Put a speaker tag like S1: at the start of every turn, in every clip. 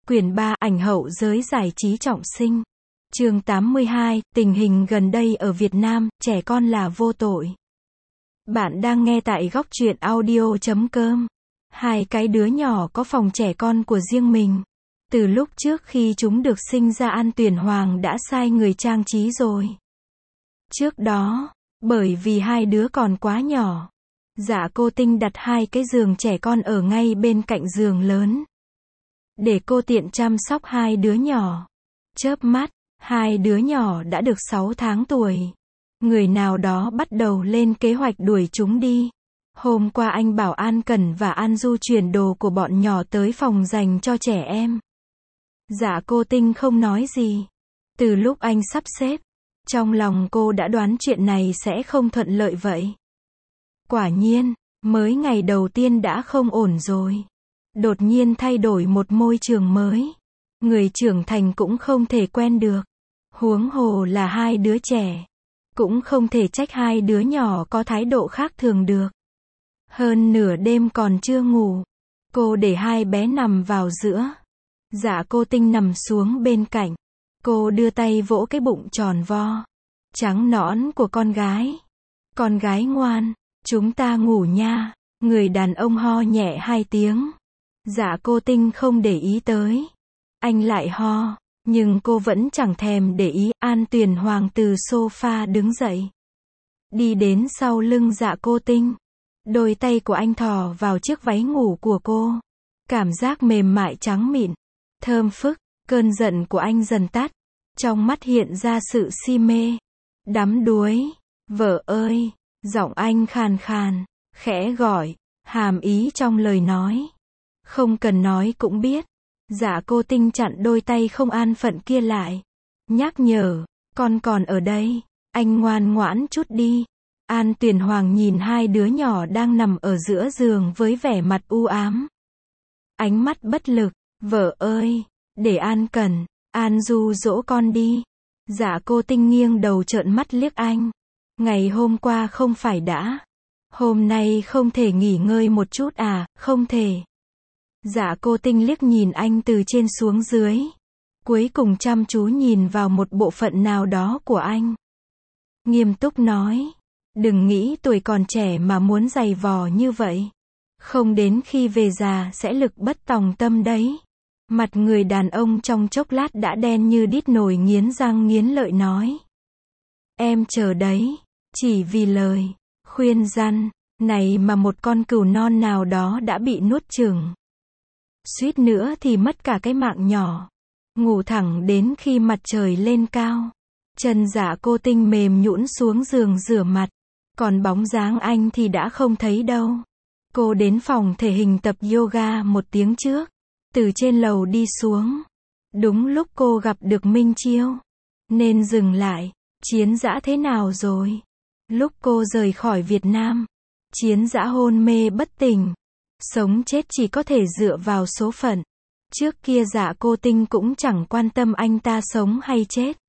S1: Quyển 3, ảnh hậu giới giải trí trọng sinh. Chương 82, tình hình gần đây ở Việt Nam, trẻ con là vô tội. Bạn đang nghe tại góc truyện audio.com. Hai cái đứa nhỏ có phòng trẻ con của riêng mình. Từ lúc trước khi chúng được sinh ra, An Tuyền Hoàng đã sai người trang trí rồi. Trước đó, bởi vì hai đứa còn quá nhỏ, Dạ Cô Tinh đặt hai cái giường trẻ con ở ngay bên cạnh giường lớn, để cô tiện chăm sóc hai đứa nhỏ. Chớp mắt, hai đứa nhỏ đã được 6 tháng tuổi. Người nào đó bắt đầu lên kế hoạch đuổi chúng đi. Hôm qua anh bảo An Cẩn và An Du chuyển đồ của bọn nhỏ tới phòng dành cho trẻ em. Dạ Cô Tinh không nói gì. Từ lúc anh sắp xếp, trong lòng cô đã đoán chuyện này sẽ không thuận lợi vậy. Quả nhiên, mới ngày đầu tiên đã không ổn rồi. Đột nhiên thay đổi một môi trường mới. Người trưởng thành cũng không thể quen được. Huống hồ là hai đứa trẻ. Cũng không thể trách hai đứa nhỏ có thái độ khác thường được. Hơn nửa đêm còn chưa ngủ, cô để hai bé nằm vào giữa. Dạ Cô Tinh nằm xuống bên cạnh. Cô đưa tay vỗ cái bụng tròn vo, trắng nõn của con gái. Con gái ngoan, chúng ta ngủ nha. Người đàn ông ho nhẹ 2 tiếng. Dạ Cô Tinh không để ý tới. Anh lại ho, nhưng cô vẫn chẳng thèm để ý. An Tuyền Hoàng từ sofa đứng dậy, đi đến sau lưng Dạ Cô Tinh. Đôi tay của anh thò vào chiếc váy ngủ của cô. Cảm giác mềm mại trắng mịn, thơm phức. Cơn giận của anh dần tắt. Trong mắt hiện ra sự si mê, đắm đuối. Vợ ơi! Giọng anh khàn khàn, khẽ gọi, hàm ý trong lời nói. Không cần nói cũng biết. Dạ Cô Tinh chặn đôi tay không an phận kia lại. Nhắc nhở, con còn ở đây. Anh ngoan ngoãn chút đi. An Tuyền Hoàng nhìn hai đứa nhỏ đang nằm ở giữa giường với vẻ mặt u ám. Ánh mắt bất lực. Vợ ơi! Để An Cẩn, An Du dỗ con đi. Dạ Cô Tinh nghiêng đầu trợn mắt liếc anh. Ngày hôm qua không phải đã. Hôm nay không thể nghỉ ngơi một chút à? Không thể. Dạ Cô Tinh liếc nhìn anh từ trên xuống dưới. Cuối cùng chăm chú nhìn vào một bộ phận nào đó của anh. Nghiêm túc nói. Đừng nghĩ tuổi còn trẻ mà muốn giày vò như vậy. Không đến khi về già sẽ lực bất tòng tâm đấy. Mặt người đàn ông trong chốc lát đã đen như đít nồi, nghiến răng nghiến lợi nói. Em chờ đấy. Chỉ vì lời khuyên răn này mà một con cừu non nào đó đã bị nuốt chửng. Suýt nữa thì mất cả cái mạng nhỏ. Ngủ thẳng đến khi mặt trời lên cao. Chân Dạ Cô Tinh mềm nhũn xuống giường rửa mặt. Còn bóng dáng anh thì đã không thấy đâu. Cô đến phòng thể hình tập yoga 1 tiếng trước. Từ trên lầu đi xuống. Đúng lúc cô gặp được Minh Chiêu, nên dừng lại. Chiến Dã thế nào rồi? Lúc cô rời khỏi Việt Nam, Chiến Dã hôn mê bất tỉnh. Sống chết chỉ có thể dựa vào số phận. Trước kia Dạ Cô Tinh cũng chẳng quan tâm anh ta sống hay chết.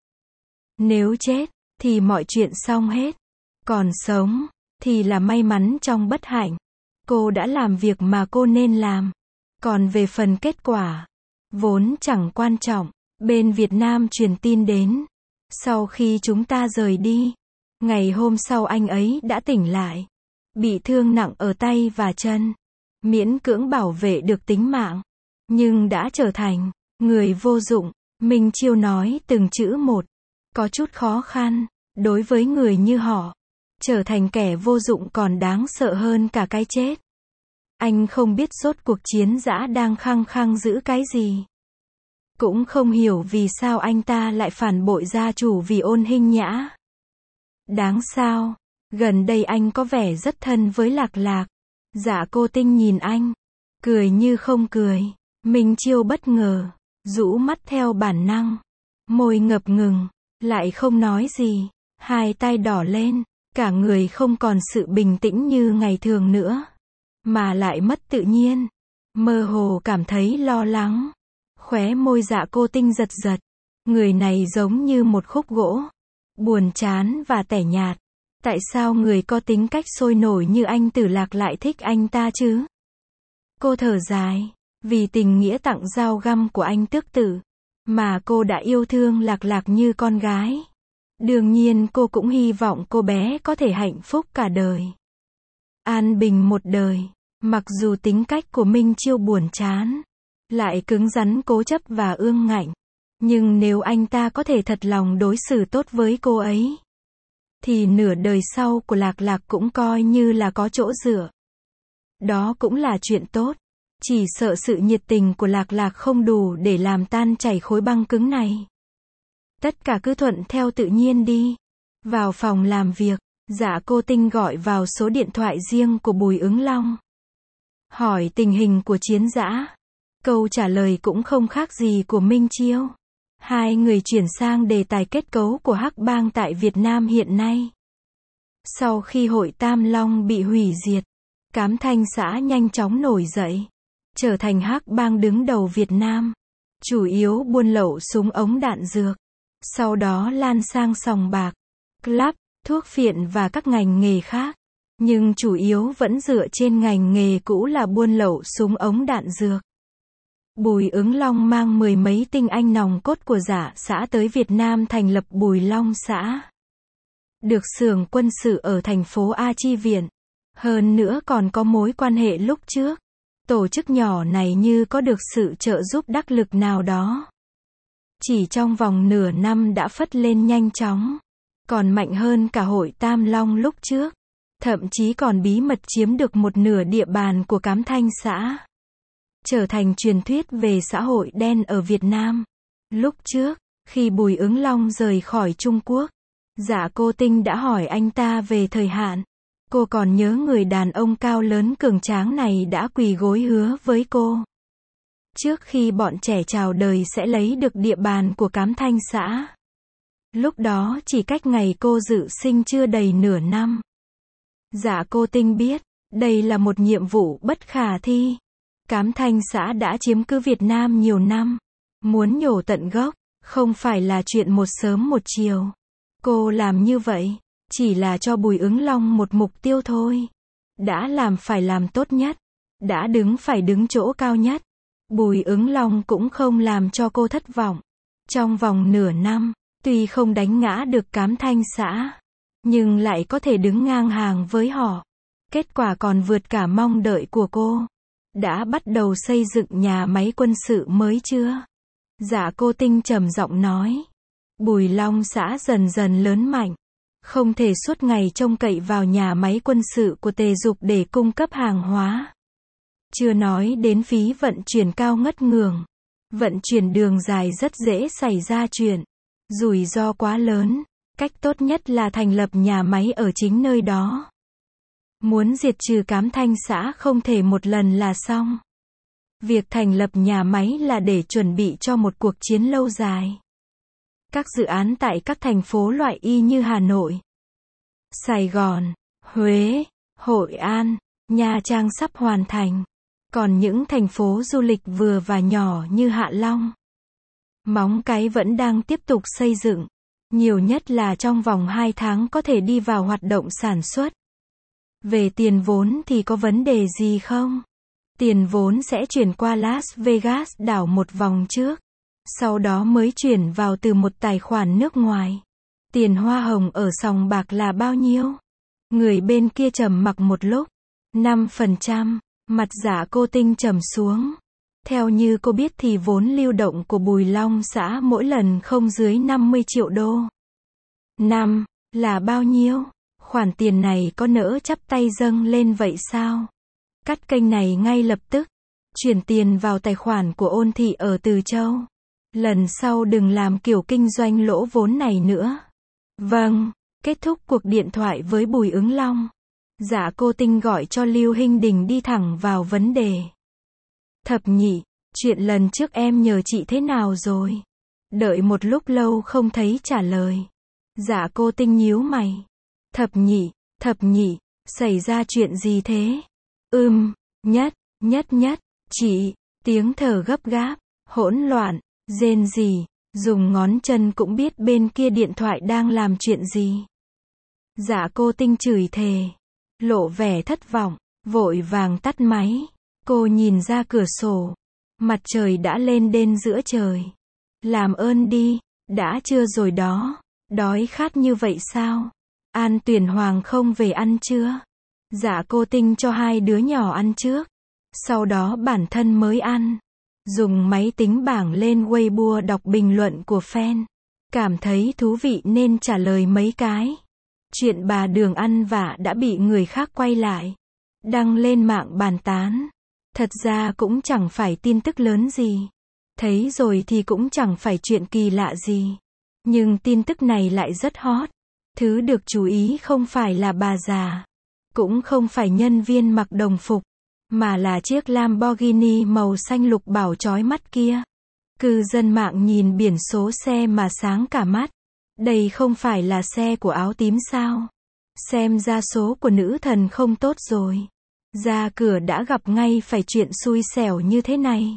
S1: Nếu chết, thì mọi chuyện xong hết. Còn sống, thì là may mắn trong bất hạnh. Cô đã làm việc mà cô nên làm. Còn về phần kết quả, vốn chẳng quan trọng. Bên Việt Nam truyền tin đến. Sau khi chúng ta rời đi, ngày hôm sau anh ấy đã tỉnh lại. Bị thương nặng ở tay và chân. Miễn cưỡng bảo vệ được tính mạng. Nhưng đã trở thành người vô dụng. Minh Chiêu nói từng chữ một. Có chút khó khăn. Đối với người như họ, trở thành kẻ vô dụng còn đáng sợ hơn cả cái chết. Anh không biết rốt cuộc Chiến Dã đang khăng khăng giữ cái gì. Cũng không hiểu vì sao anh ta lại phản bội gia chủ vì Ôn Hinh Nhã. Đáng sao? Gần đây anh có vẻ rất thân với Lạc Lạc. Dạ Cô Tinh nhìn anh, cười như không cười. Minh Chiêu bất ngờ, rũ mắt theo bản năng. Môi ngập ngừng, lại không nói gì. Hai tay đỏ lên, cả người không còn sự bình tĩnh như ngày thường nữa. Mà lại mất tự nhiên. Mơ hồ cảm thấy lo lắng. Khóe môi Dạ Cô Tinh giật giật. Người này giống như một khúc gỗ. Buồn chán và tẻ nhạt. Tại sao người có tính cách sôi nổi như anh Tử Lạc lại thích anh ta chứ? Cô thở dài. Vì tình nghĩa tặng dao găm của anh Tước Tử, mà cô đã yêu thương Lạc Lạc như con gái. Đương nhiên cô cũng hy vọng cô bé có thể hạnh phúc cả đời. An bình một đời. Mặc dù tính cách của Minh Chiêu buồn chán, lại cứng rắn cố chấp và ương ngạnh, nhưng nếu anh ta có thể thật lòng đối xử tốt với cô ấy, thì nửa đời sau của Lạc Lạc cũng coi như là có chỗ dựa. Đó cũng là chuyện tốt. Chỉ sợ sự nhiệt tình của Lạc Lạc không đủ để làm tan chảy khối băng cứng này. Tất cả cứ thuận theo tự nhiên đi. Vào phòng làm việc, Dạ Cô Tinh gọi vào số điện thoại riêng của Bùi Ứng Long. Hỏi tình hình của Chiến Dã. Câu trả lời cũng không khác gì của Minh Chiêu. Hai người chuyển sang đề tài kết cấu của Hắc Bang tại Việt Nam hiện nay. Sau khi hội Tam Long bị hủy diệt, Cám Thanh xã nhanh chóng nổi dậy, trở thành Hắc Bang đứng đầu Việt Nam, chủ yếu buôn lậu súng ống đạn dược, sau đó lan sang sòng bạc, club, thuốc phiện và các ngành nghề khác, nhưng chủ yếu vẫn dựa trên ngành nghề cũ là buôn lậu súng ống đạn dược. Bùi Ứng Long mang 10 mấy tinh anh nòng cốt của Dạ xã tới Việt Nam thành lập Bùi Long xã. Được xưởng quân sự ở thành phố A Chi Viện. Hơn nữa còn có mối quan hệ lúc trước. Tổ chức nhỏ này như có được sự trợ giúp đắc lực nào đó. Chỉ trong vòng nửa năm đã phất lên nhanh chóng. Còn mạnh hơn cả hội Tam Long lúc trước. Thậm chí còn bí mật chiếm được một nửa địa bàn của Cám Thanh xã. Trở thành truyền thuyết về xã hội đen ở Việt Nam. Lúc trước, khi Bùi Ứng Long rời khỏi Trung Quốc, Dạ Cô Tinh đã hỏi anh ta về thời hạn. Cô còn nhớ người đàn ông cao lớn cường tráng này đã quỳ gối hứa với cô. Trước khi bọn trẻ chào đời sẽ lấy được địa bàn của Cám Thanh xã. Lúc đó chỉ cách ngày cô dự sinh chưa đầy nửa năm. Dạ Cô Tinh biết, đây là một nhiệm vụ bất khả thi. Cám Thanh xã đã chiếm cứ Việt Nam nhiều năm. Muốn nhổ tận gốc, không phải là chuyện một sớm một chiều. Cô làm như vậy, chỉ là cho Bùi Ứng Long một mục tiêu thôi. Đã làm phải làm tốt nhất. Đã đứng phải đứng chỗ cao nhất. Bùi Ứng Long cũng không làm cho cô thất vọng. Trong vòng nửa năm, tuy không đánh ngã được Cám Thanh xã, nhưng lại có thể đứng ngang hàng với họ. Kết quả còn vượt cả mong đợi của cô. Đã bắt đầu xây dựng nhà máy quân sự mới chưa? Dạ Cô Tinh trầm giọng nói. Bùi Long xã dần dần lớn mạnh. Không thể suốt ngày trông cậy vào nhà máy quân sự của Tề Dục để cung cấp hàng hóa. Chưa nói đến phí vận chuyển cao ngất ngường. Vận chuyển đường dài rất dễ xảy ra chuyện. Rủi ro quá lớn. Cách tốt nhất là thành lập nhà máy ở chính nơi đó. Muốn diệt trừ Cám Thanh xã không thể một lần là xong. Việc thành lập nhà máy là để chuẩn bị cho một cuộc chiến lâu dài. Các dự án tại các thành phố loại Y như Hà Nội, Sài Gòn, Huế, Hội An, Nha Trang sắp hoàn thành. Còn những thành phố du lịch vừa và nhỏ như Hạ Long, Móng Cái vẫn đang tiếp tục xây dựng. Nhiều nhất là trong vòng 2 tháng có thể đi vào hoạt động sản xuất. Về tiền vốn thì có vấn đề gì không? Tiền vốn sẽ chuyển qua Las Vegas đảo một vòng trước. Sau đó mới chuyển vào từ một tài khoản nước ngoài. Tiền hoa hồng ở sòng bạc là bao nhiêu? Người bên kia trầm mặc một lúc. 5%. Mặt Dạ Cô Tinh trầm xuống. Theo như cô biết thì vốn lưu động của Bùi Long xã mỗi lần không dưới 50 triệu đô. Năm, là bao nhiêu? Khoản tiền này có nỡ chắp tay dâng lên vậy sao? Cắt kênh này ngay lập tức. Chuyển tiền vào tài khoản của Ôn Thị ở Từ Châu. Lần sau đừng làm kiểu kinh doanh lỗ vốn này nữa. Vâng. Kết thúc cuộc điện thoại với Bùi Ứng Long. Dạ Cô Tinh gọi cho Lưu Hinh Đình đi thẳng vào vấn đề. Thập nhị, chuyện lần trước em nhờ chị thế nào rồi? Đợi một lúc lâu không thấy trả lời. Dạ Cô Tinh nhíu mày. Thập nhị, xảy ra chuyện gì thế? Nhất, chị, tiếng thở gấp gáp, hỗn loạn, rên rỉ, dùng ngón chân cũng biết bên kia điện thoại đang làm chuyện gì. Dạ Cô Tinh chửi thề, lộ vẻ thất vọng, vội vàng tắt máy. Cô nhìn ra cửa sổ, Mặt trời đã lên đên giữa trời. Làm ơn đi, đã trưa rồi đó. Đói khát như vậy sao? An Tuyển Hoàng không về ăn trưa. Dạ cô Tinh cho hai đứa nhỏ ăn trước. Sau đó bản thân mới ăn. Dùng máy tính bảng lên Weibo đọc bình luận của fan. Cảm thấy thú vị nên trả lời mấy cái. Chuyện bà Đường ăn vạ đã bị người khác quay lại. Đăng lên mạng bàn tán. Thật ra cũng chẳng phải tin tức lớn gì. Thấy rồi thì cũng chẳng phải chuyện kỳ lạ gì. Nhưng tin tức này lại rất hot. Thứ được chú ý không phải là bà già. Cũng không phải nhân viên mặc đồng phục. Mà là chiếc Lamborghini màu xanh lục bảo chói mắt kia. Cư dân mạng nhìn biển số xe mà sáng cả mắt. Đây không phải là xe của áo tím sao? Xem ra số của nữ thần không tốt rồi. Ra cửa đã gặp ngay phải chuyện xui xẻo như thế này.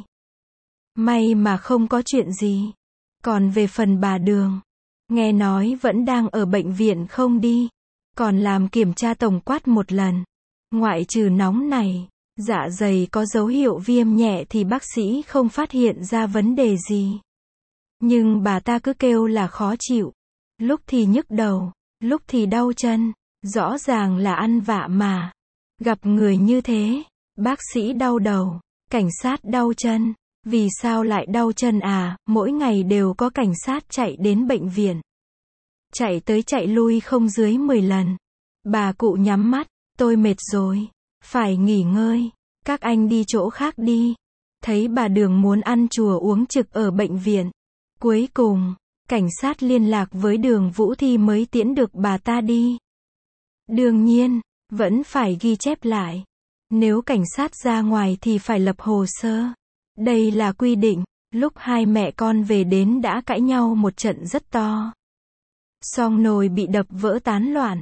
S1: May mà không có chuyện gì. Còn về phần bà Đường, nghe nói vẫn đang ở bệnh viện không đi. Còn làm kiểm tra tổng quát một lần. Ngoại trừ nóng này, dạ dày có dấu hiệu viêm nhẹ thì bác sĩ không phát hiện ra vấn đề gì. Nhưng bà ta cứ kêu là khó chịu. Lúc thì nhức đầu, lúc thì đau chân. Rõ ràng là ăn vạ mà. Gặp người như thế, bác sĩ đau đầu, cảnh sát đau chân. Vì sao lại đau chân à? Mỗi ngày đều có cảnh sát chạy đến bệnh viện. Chạy tới chạy lui không dưới 10 lần. Bà cụ nhắm mắt, tôi mệt rồi. Phải nghỉ ngơi. Các anh đi chỗ khác đi. Thấy bà Đường muốn ăn chùa uống trực ở bệnh viện. Cuối cùng, cảnh sát liên lạc với Đường Vũ Thi mới tiễn được bà ta đi. Đương nhiên, vẫn phải ghi chép lại. Nếu cảnh sát ra ngoài thì phải lập hồ sơ. Đây là quy định. Lúc hai mẹ con về đến đã cãi nhau một trận rất to. Xong nồi bị đập vỡ tán loạn.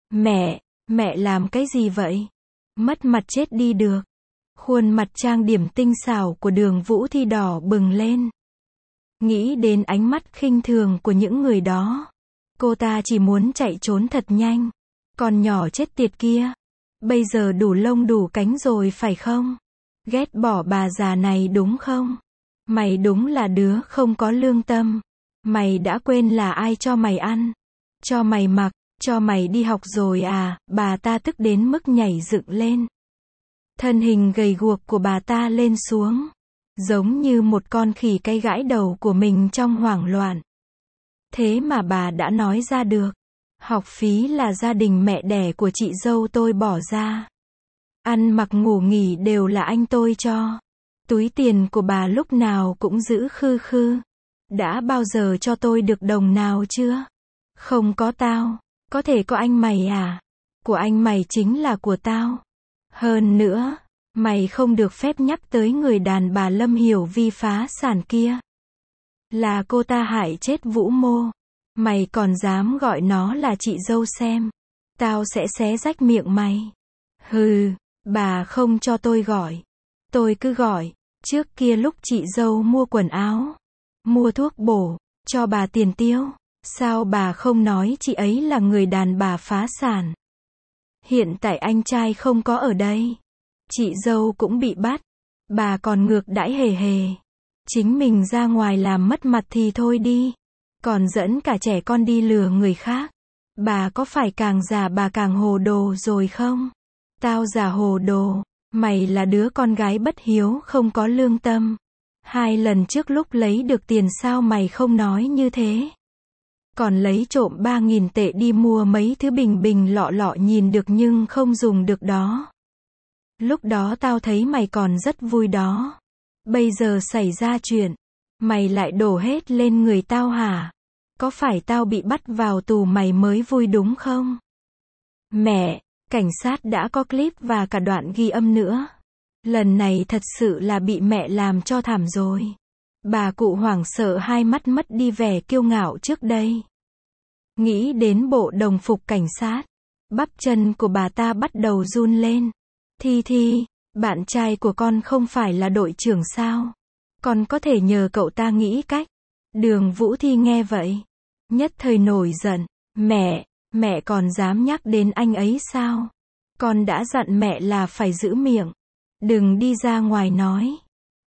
S1: Mẹ làm cái gì vậy? Mất mặt chết đi được. Khuôn mặt trang điểm tinh xảo của Đường Vũ Thi đỏ bừng lên. Nghĩ đến ánh mắt khinh thường của những người đó. Cô ta chỉ muốn chạy trốn thật nhanh. Con nhỏ chết tiệt kia. Bây giờ đủ lông đủ cánh rồi phải không? Ghét bỏ bà già này đúng không? Mày đúng là đứa không có lương tâm. Mày đã quên là ai cho mày ăn, cho mày mặc, cho mày đi học rồi à? Bà ta tức đến mức nhảy dựng lên. Thân hình gầy guộc của bà ta lên xuống. Giống như một con khỉ cây gãi đầu của mình trong hoảng loạn. Thế mà bà đã nói ra được. Học phí là gia đình mẹ đẻ của chị dâu tôi bỏ ra. Ăn mặc ngủ nghỉ đều là anh tôi cho. Túi tiền của bà lúc nào cũng giữ khư khư. Đã bao giờ cho tôi được đồng nào chưa? Không có tao. Có thể có anh mày à? Của anh mày chính là của tao. Hơn nữa, mày không được phép nhắc tới người đàn bà Lâm Hiểu Vi phá sản kia. Là cô ta hại chết Vũ Mô. Mày còn dám gọi nó là chị dâu xem. Tao sẽ xé rách miệng mày. Hừ, bà không cho tôi gọi. Tôi cứ gọi. Trước kia lúc chị dâu mua quần áo, mua thuốc bổ, cho bà tiền tiêu. Sao bà không nói chị ấy là người đàn bà phá sản? Hiện tại anh trai không có ở đây. Chị dâu cũng bị bắt. Bà còn ngược đãi hề hề. Chính mình ra ngoài làm mất mặt thì thôi đi. Còn dẫn cả trẻ con đi lừa người khác. Bà có phải càng già bà càng hồ đồ rồi không? Tao già hồ đồ. Mày là đứa con gái bất hiếu không có lương tâm. 2 lần trước lúc lấy được tiền sao mày không nói như thế? Còn lấy trộm 3.000 tệ đi mua mấy thứ bình bình lọ lọ nhìn được nhưng không dùng được đó. Lúc đó tao thấy mày còn rất vui đó. Bây giờ xảy ra chuyện, mày lại đổ hết lên người tao hả? Có phải tao bị bắt vào tù mày mới vui đúng không? Mẹ, cảnh sát đã có clip và cả đoạn ghi âm nữa. Lần này thật sự là bị mẹ làm cho thảm rồi. Bà cụ hoảng sợ hai mắt mất đi vẻ kiêu ngạo trước đây. Nghĩ đến bộ đồng phục cảnh sát. Bắp chân của bà ta bắt đầu run lên. Thi, bạn trai của con không phải là đội trưởng sao? Con có thể nhờ cậu ta nghĩ cách. Đường Vũ Thi nghe vậy. Nhất thời nổi giận. Mẹ còn dám nhắc đến anh ấy sao? Con đã dặn mẹ là phải giữ miệng. Đừng đi ra ngoài nói.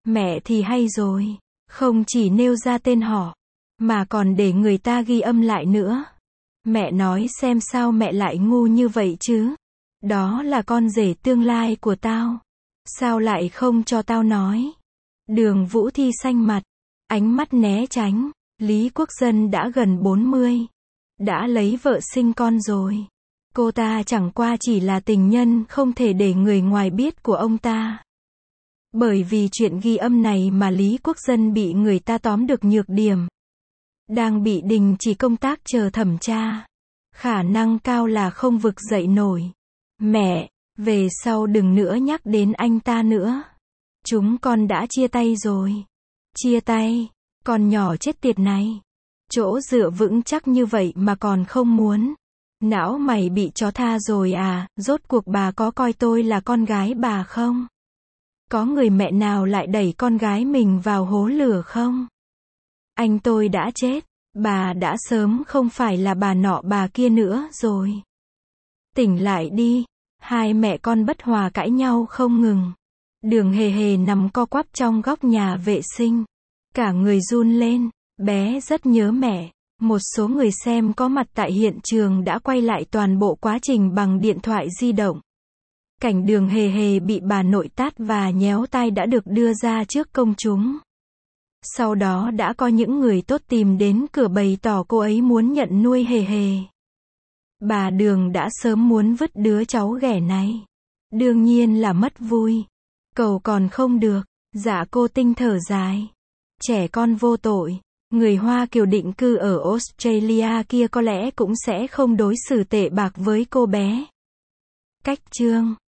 S1: Mẹ thì hay rồi. Không chỉ nêu ra tên họ, mà còn để người ta ghi âm lại nữa. Mẹ nói xem sao mẹ lại ngu như vậy chứ. Đó là con rể tương lai của tao. Sao lại không cho tao nói? Đường Vũ Thi xanh mặt, ánh mắt né tránh. Lý Quốc Dân đã gần 40. Đã lấy vợ sinh con rồi. Cô ta chẳng qua chỉ là tình nhân không thể để người ngoài biết của ông ta. Bởi vì chuyện ghi âm này mà Lý Quốc Dân bị người ta tóm được nhược điểm. Đang bị đình chỉ công tác chờ thẩm tra. Khả năng cao là không vực dậy nổi. Mẹ, về sau đừng nữa nhắc đến anh ta nữa. Chúng con đã chia tay rồi. Chia tay? Con nhỏ chết tiệt này. Chỗ dựa vững chắc như vậy mà còn không muốn. Não mày bị chó tha rồi à, rốt cuộc bà có coi tôi là con gái bà không? Có người mẹ nào lại đẩy con gái mình vào hố lửa không? Anh tôi đã chết, bà đã sớm không phải là bà nọ bà kia nữa rồi. Tỉnh lại đi. Hai mẹ con bất hòa cãi nhau không ngừng. Đường Hề Hề nằm co quắp trong góc nhà vệ sinh. Cả người run lên, bé rất nhớ mẹ. Một số người xem có mặt tại hiện trường đã quay lại toàn bộ quá trình bằng điện thoại di động. Cảnh Đường Hề Hề bị bà nội tát và nhéo tai đã được đưa ra trước công chúng. Sau đó đã có những người tốt tìm đến cửa bày tỏ cô ấy muốn nhận nuôi Hề Hề. Bà Đường đã sớm muốn vứt đứa cháu ghẻ này. Đương nhiên là mất vui. Cầu còn không được. Dạ cô Tinh thở dài. Trẻ con vô tội. Người Hoa Kiều định cư ở Australia kia có lẽ cũng sẽ không đối xử tệ bạc với cô bé. Cách chương